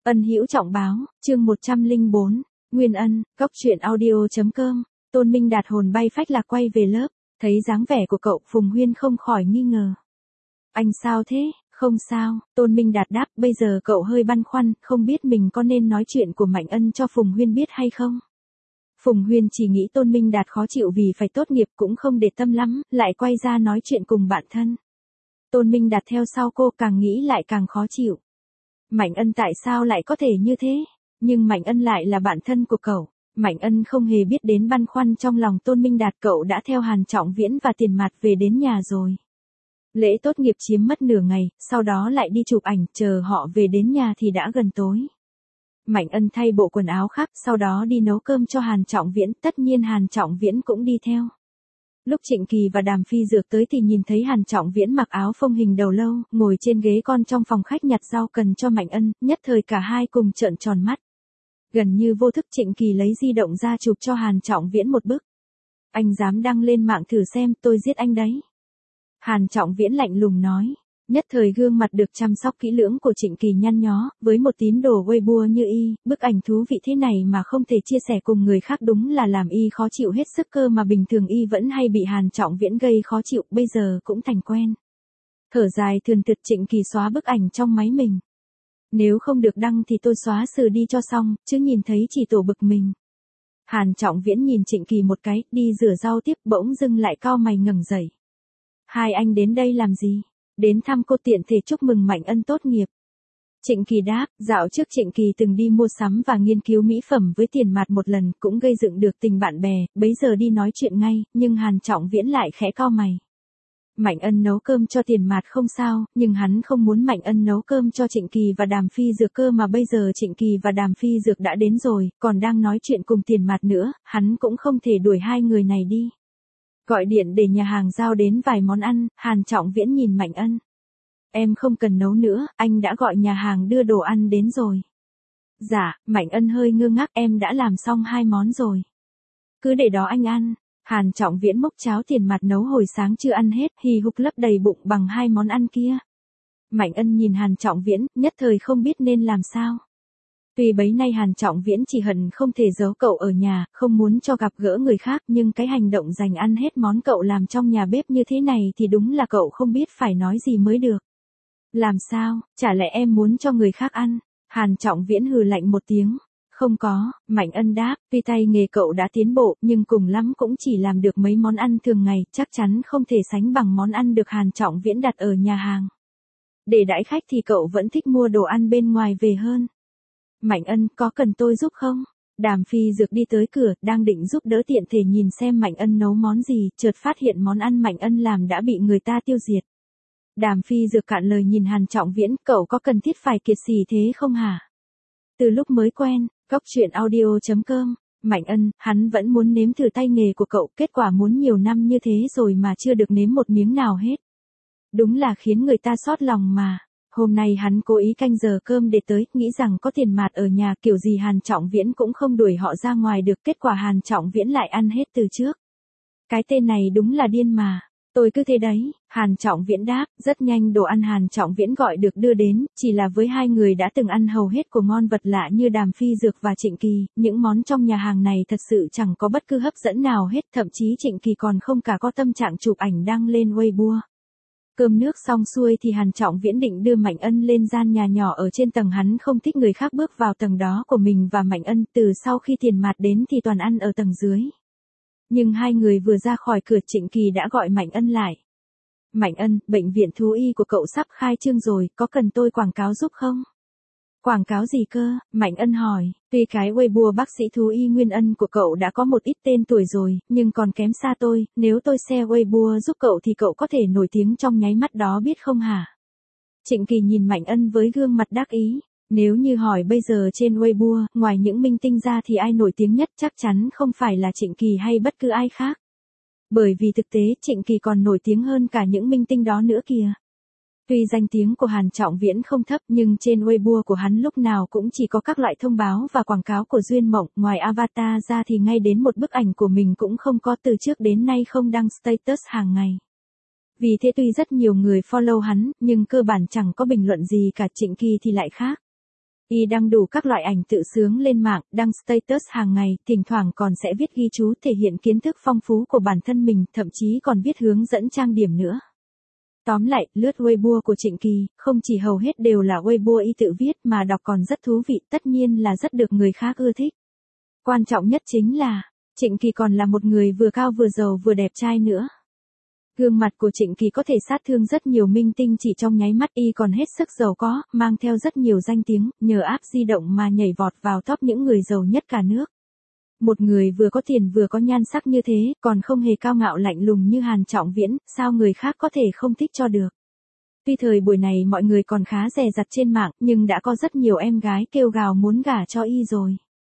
Ân Hữu Trọng báo, chương 104, Nguyên Ân, Góc truyện audio.com, Tôn Minh Đạt hồn bay phách lạc quay về lớp, thấy dáng vẻ của cậu Phùng Huyên không khỏi nghi ngờ. Anh sao thế? Không sao, Tôn Minh Đạt đáp, bây giờ cậu hơi băn khoăn, không biết mình có nên nói chuyện của Mạnh Ân cho Phùng Huyên biết hay không? Phùng Huyên chỉ nghĩ Tôn Minh Đạt khó chịu vì phải tốt nghiệp cũng không để tâm lắm, lại quay ra nói chuyện cùng bạn thân. Tôn Minh Đạt theo sau cô càng nghĩ lại càng khó chịu. Mạnh Ân tại sao lại có thể như thế? Nhưng Mạnh Ân lại là bạn thân của cậu. Mạnh Ân không hề biết đến băn khoăn trong lòng Tôn Minh Đạt, cậu đã theo Hàn Trọng Viễn và Tiền Mạt về đến nhà rồi. Lễ tốt nghiệp chiếm mất nửa ngày, sau đó lại đi chụp ảnh, chờ họ về đến nhà thì đã gần tối. Mạnh Ân thay bộ quần áo khác, sau đó đi nấu cơm cho Hàn Trọng Viễn, tất nhiên Hàn Trọng Viễn cũng đi theo. Lúc Trịnh Kỳ và Đàm Phi Dược tới thì nhìn thấy Hàn Trọng Viễn mặc áo phông hình đầu lâu, ngồi trên ghế con trong phòng khách nhặt rau cần cho Mạnh Ân, nhất thời cả hai cùng trợn tròn mắt. Gần như vô thức Trịnh Kỳ lấy di động ra chụp cho Hàn Trọng Viễn một bức. Anh dám đăng lên mạng thử xem, tôi giết anh đấy. Hàn Trọng Viễn lạnh lùng nói. Nhất thời gương mặt được chăm sóc kỹ lưỡng của Trịnh Kỳ nhăn nhó, với một tín đồ Weibo như y, bức ảnh thú vị thế này mà không thể chia sẻ cùng người khác đúng là làm y khó chịu hết sức, cơ mà bình thường y vẫn hay bị Hàn Trọng Viễn gây khó chịu, bây giờ cũng thành quen. Thở dài thườn thượt, Trịnh Kỳ xóa bức ảnh trong máy mình. Nếu không được đăng thì tôi xóa sừ đi cho xong, chứ nhìn thấy chỉ tổ bực mình. Hàn Trọng Viễn nhìn Trịnh Kỳ một cái, đi rửa rau tiếp, bỗng dưng lại cau mày ngẩng dậy. Hai anh đến đây làm gì? Đến thăm cô, tiện thể chúc mừng Mạnh Ân tốt nghiệp. Trịnh Kỳ đáp, dạo trước Trịnh Kỳ từng đi mua sắm và nghiên cứu mỹ phẩm với Tiền Mạt một lần, cũng gây dựng được tình bạn bè, bấy giờ đi nói chuyện ngay, nhưng Hàn Trọng Viễn lại khẽ cau mày. Mạnh Ân nấu cơm cho Tiền Mạt không sao, nhưng hắn không muốn Mạnh Ân nấu cơm cho Trịnh Kỳ và Đàm Phi Dược, cơ mà bây giờ Trịnh Kỳ và Đàm Phi Dược đã đến rồi, còn đang nói chuyện cùng Tiền Mạt nữa, hắn cũng không thể đuổi hai người này đi. Gọi điện để nhà hàng giao đến vài món ăn, Hàn Trọng Viễn nhìn Mạnh Ân. Em không cần nấu nữa, anh đã gọi nhà hàng đưa đồ ăn đến rồi. Dạ, Mạnh Ân hơi ngơ ngác, em đã làm xong 2 món rồi. Cứ để đó anh ăn. Hàn Trọng Viễn múc cháo Tiền Mạt nấu hồi sáng chưa ăn hết, hì hục lấp đầy bụng bằng 2 món ăn kia. Mạnh Ân nhìn Hàn Trọng Viễn, nhất thời không biết nên làm sao. Tuy bấy nay Hàn Trọng Viễn chỉ hận không thể giấu cậu ở nhà, không muốn cho gặp gỡ người khác, nhưng cái hành động dành ăn hết món cậu làm trong nhà bếp như thế này thì đúng là cậu không biết phải nói gì mới được. Làm sao, chả lẽ em muốn cho người khác ăn? Hàn Trọng Viễn hừ lạnh một tiếng. Không có, Mạnh Ân đáp, tuy tay nghề cậu đã tiến bộ, nhưng cùng lắm cũng chỉ làm được mấy món ăn thường ngày, chắc chắn không thể sánh bằng món ăn được Hàn Trọng Viễn đặt ở nhà hàng. Để đãi khách thì cậu vẫn thích mua đồ ăn bên ngoài về hơn. Mạnh Ân, có cần tôi giúp không? Đàm Phi Dược đi tới cửa, đang định giúp đỡ, tiện thể nhìn xem Mạnh Ân nấu món gì, chợt phát hiện món ăn Mạnh Ân làm đã bị người ta tiêu diệt. Đàm Phi Dược cạn lời nhìn Hàn Trọng Viễn, cậu có cần thiết phải kiệt xì thế không hả? Từ lúc mới quen, Góc truyện audio.com, Mạnh Ân, hắn vẫn muốn nếm thử tay nghề của cậu, kết quả muốn nhiều năm như thế rồi mà chưa được nếm một miếng nào hết. Đúng là khiến người ta xót lòng mà. Hôm nay hắn cố ý canh giờ cơm để tới, nghĩ rằng có Tiền Mạt ở nhà kiểu gì Hàn Trọng Viễn cũng không đuổi họ ra ngoài được, kết quả Hàn Trọng Viễn lại ăn hết từ trước. Cái tên này đúng là điên mà. Tôi cứ thế đấy, Hàn Trọng Viễn đáp, rất nhanh đồ ăn Hàn Trọng Viễn gọi được đưa đến, chỉ là với hai người đã từng ăn hầu hết của ngon vật lạ như Đàm Phi Dược và Trịnh Kỳ, những món trong nhà hàng này thật sự chẳng có bất cứ hấp dẫn nào hết, thậm chí Trịnh Kỳ còn không cả có tâm trạng chụp ảnh đăng lên Weibo. Cơm nước xong xuôi thì Hàn Trọng Viễn định đưa Mạnh Ân lên gian nhà nhỏ ở trên tầng, hắn không thích người khác bước vào tầng đó của mình và Mạnh Ân, từ sau khi Tiền Mạt đến thì toàn ăn ở tầng dưới. Nhưng hai người vừa ra khỏi cửa, Trịnh Kỳ đã gọi Mạnh Ân lại. Mạnh Ân, bệnh viện thú y của cậu sắp khai trương rồi, có cần tôi quảng cáo giúp không? Quảng cáo gì cơ? Mạnh Ân hỏi, tuy cái Weibo bác sĩ thú y Nguyên Ân của cậu đã có một ít tên tuổi rồi, nhưng còn kém xa tôi, nếu tôi share Weibo giúp cậu thì cậu có thể nổi tiếng trong nháy mắt đó biết không hả? Trịnh Kỳ nhìn Mạnh Ân với gương mặt đắc ý. Nếu như hỏi bây giờ trên Weibo, ngoài những minh tinh ra thì ai nổi tiếng nhất, chắc chắn không phải là Trịnh Kỳ hay bất cứ ai khác. Bởi vì thực tế Trịnh Kỳ còn nổi tiếng hơn cả những minh tinh đó nữa kìa. Tuy danh tiếng của Hàn Trọng Viễn không thấp, nhưng trên Weibo của hắn lúc nào cũng chỉ có các loại thông báo và quảng cáo của Duyên Mộng, ngoài avatar ra thì ngay đến một bức ảnh của mình cũng không có, từ trước đến nay không đăng status hàng ngày. Vì thế tuy rất nhiều người follow hắn, nhưng cơ bản chẳng có bình luận gì cả. Trịnh Kỳ thì lại khác. Y đăng đủ các loại ảnh tự sướng lên mạng, đăng status hàng ngày, thỉnh thoảng còn sẽ viết ghi chú thể hiện kiến thức phong phú của bản thân mình, thậm chí còn viết hướng dẫn trang điểm nữa. Tóm lại, lướt Weibo của Trịnh Kỳ, không chỉ hầu hết đều là Weibo Y tự viết mà đọc còn rất thú vị, tất nhiên là rất được người khác ưa thích. Quan trọng nhất chính là, Trịnh Kỳ còn là một người vừa cao vừa giàu vừa đẹp trai nữa. Gương mặt của Trịnh Kỳ có thể sát thương rất nhiều minh tinh chỉ trong nháy mắt, Y còn hết sức giàu có, mang theo rất nhiều danh tiếng, nhờ app di động mà nhảy vọt vào top những người giàu nhất cả nước. Một người vừa có tiền vừa có nhan sắc như thế, còn không hề cao ngạo lạnh lùng như Hàn Trọng Viễn, sao người khác có thể không thích cho được. Tuy thời buổi này mọi người còn khá dè dặt trên mạng, nhưng đã có rất nhiều em gái kêu gào muốn gả cho Y rồi.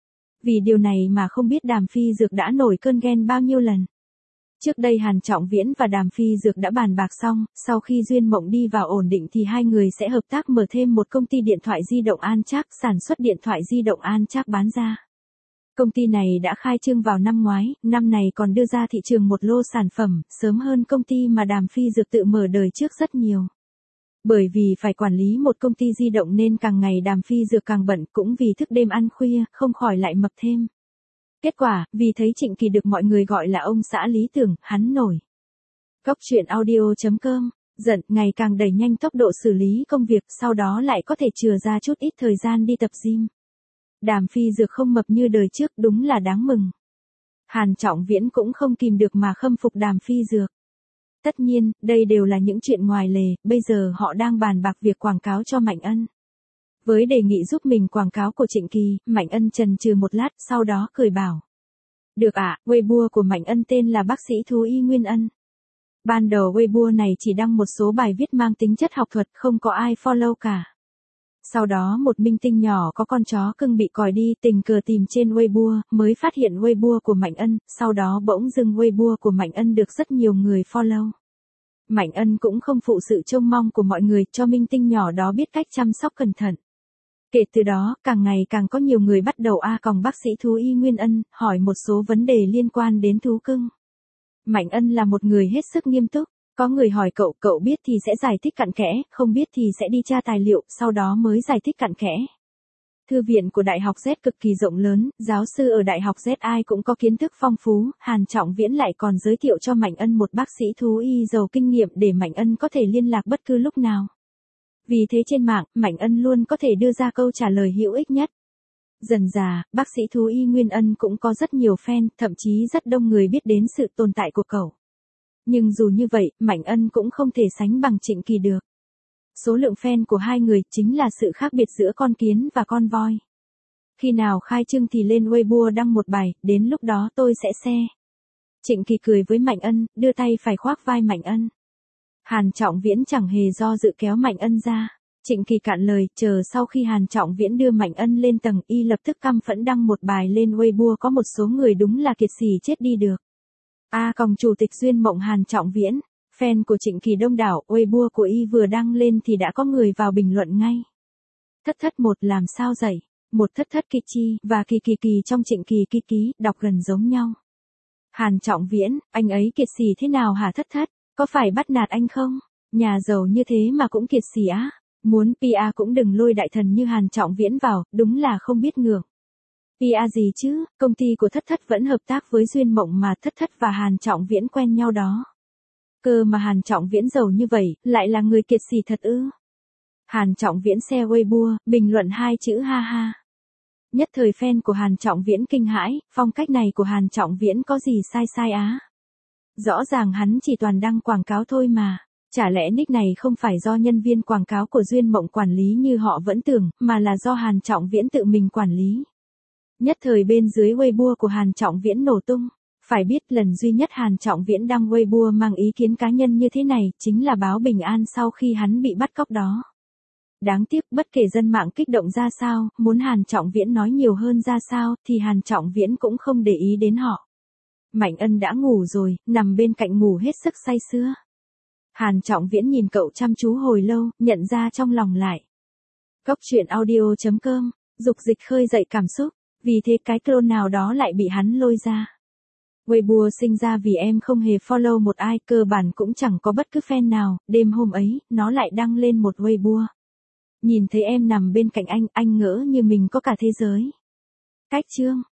Vì điều này mà không biết Đàm Phi Dược đã nổi cơn ghen bao nhiêu lần. Trước đây Hàn Trọng Viễn và Đàm Phi Dược đã bàn bạc xong, sau khi Duyên Mộng đi vào ổn định thì hai người sẽ hợp tác mở thêm một công ty điện thoại di động An Trác, sản xuất điện thoại di động An Trác bán ra. Công ty này đã khai trương vào năm ngoái, năm này còn đưa ra thị trường một lô sản phẩm, sớm hơn công ty mà Đàm Phi Dược tự mở đời trước rất nhiều. Bởi vì phải quản lý một công ty di động nên càng ngày Đàm Phi Dược càng bận, cũng vì thức đêm ăn khuya, không khỏi lại mập thêm. Kết quả, vì thấy Trịnh Kỳ được mọi người gọi là ông xã lý tưởng, hắn nổi. Góc truyện audio.com, giận, ngày càng đẩy nhanh tốc độ xử lý công việc, sau đó lại có thể chừa ra chút ít thời gian đi tập gym. Đàm Phi Dược không mập như đời trước, đúng là đáng mừng. Hàn Trọng Viễn cũng không kìm được mà khâm phục Đàm Phi Dược. Tất nhiên, đây đều là những chuyện ngoài lề, bây giờ họ đang bàn bạc việc quảng cáo cho Mạnh Ân. Với đề nghị giúp mình quảng cáo của Trịnh Kỳ, Mạnh Ân chần chừ một lát, sau đó cười bảo. Được ạ, Weibo của Mạnh Ân tên là bác sĩ thú y Nguyên Ân. Ban đầu Weibo này chỉ đăng một số bài viết mang tính chất học thuật, không có ai follow cả. Sau đó một minh tinh nhỏ có con chó cưng bị còi đi, tình cờ tìm trên Weibo, mới phát hiện Weibo của Mạnh Ân, sau đó bỗng dưng Weibo của Mạnh Ân được rất nhiều người follow. Mạnh Ân cũng không phụ sự trông mong của mọi người, cho minh tinh nhỏ đó biết cách chăm sóc cẩn thận. Kể từ đó, càng ngày càng có nhiều người bắt đầu bác sĩ thú y Nguyên Ân, hỏi một số vấn đề liên quan đến thú cưng. Mạnh Ân là một người hết sức nghiêm túc, có người hỏi cậu biết thì sẽ giải thích cặn kẽ, không biết thì sẽ đi tra tài liệu, sau đó mới giải thích cặn kẽ. Thư viện của Đại học Z cực kỳ rộng lớn, giáo sư ở Đại học Z ai cũng có kiến thức phong phú, Hàn Trọng Viễn lại còn giới thiệu cho Mạnh Ân một bác sĩ thú y giàu kinh nghiệm để Mạnh Ân có thể liên lạc bất cứ lúc nào. Vì thế trên mạng, Mạnh Ân luôn có thể đưa ra câu trả lời hữu ích nhất. Dần dà, bác sĩ thú y Nguyên Ân cũng có rất nhiều fan, thậm chí rất đông người biết đến sự tồn tại của cậu. Nhưng dù như vậy, Mạnh Ân cũng không thể sánh bằng Trịnh Kỳ được. Số lượng fan của hai người chính là sự khác biệt giữa con kiến và con voi. Khi nào khai trương thì lên Weibo đăng một bài, đến lúc đó tôi sẽ share. Trịnh Kỳ cười với Mạnh Ân, đưa tay phải khoác vai Mạnh Ân. Hàn Trọng Viễn chẳng hề do dự kéo Mạnh Ân ra. Trịnh Kỳ cạn lời, chờ sau khi Hàn Trọng Viễn đưa Mạnh Ân lên tầng, y lập tức căm phẫn đăng một bài lên Weibo, có một số người đúng là kiệt sỉ chết đi được. Chủ tịch Duyên Mộng Hàn Trọng Viễn, fan của Trịnh Kỳ đông đảo, Weibo của y vừa đăng lên thì đã có người vào bình luận ngay. Thất một làm sao dậy, một thất Kichi và kỳ trong Trịnh Kỳ ký đọc gần giống nhau. Hàn Trọng Viễn, anh ấy kiệt sỉ thế nào hả thất, có phải bắt nạt anh không? Nhà giàu như thế mà cũng kiệt sỉ á? Muốn PR cũng đừng lôi đại thần như Hàn Trọng Viễn vào, đúng là không biết ngượng. PR gì chứ, công ty của thất vẫn hợp tác với Duyên Mộng mà thất và Hàn Trọng Viễn quen nhau đó. Cơ mà Hàn Trọng Viễn giàu như vậy, lại là người kiệt sỉ thật ư? Hàn Trọng Viễn share Weibo, bình luận 2 chữ ha ha. Nhất thời fan của Hàn Trọng Viễn kinh hãi, phong cách này của Hàn Trọng Viễn có gì sai á? Rõ ràng hắn chỉ toàn đăng quảng cáo thôi mà. Chả lẽ nick này không phải do nhân viên quảng cáo của Duyên Mộng quản lý như họ vẫn tưởng, mà là do Hàn Trọng Viễn tự mình quản lý. Nhất thời bên dưới Weibo của Hàn Trọng Viễn nổ tung. Phải biết lần duy nhất Hàn Trọng Viễn đăng Weibo mang ý kiến cá nhân như thế này, chính là báo bình an sau khi hắn bị bắt cóc đó. Đáng tiếc, bất kể dân mạng kích động ra sao, muốn Hàn Trọng Viễn nói nhiều hơn ra sao, thì Hàn Trọng Viễn cũng không để ý đến họ. Mạnh Ân đã ngủ rồi, nằm bên cạnh ngủ hết sức say sưa. Hàn Trọng Viễn nhìn cậu chăm chú hồi lâu, nhận ra trong lòng lại. Góc truyện audio.com, dục dịch khơi dậy cảm xúc, vì thế cái clone nào đó lại bị hắn lôi ra. Weibo sinh ra vì em không hề follow một ai, cơ bản cũng chẳng có bất cứ fan nào, đêm hôm ấy, nó lại đăng lên một Weibo. Nhìn thấy em nằm bên cạnh anh ngỡ như mình có cả thế giới. Cách chương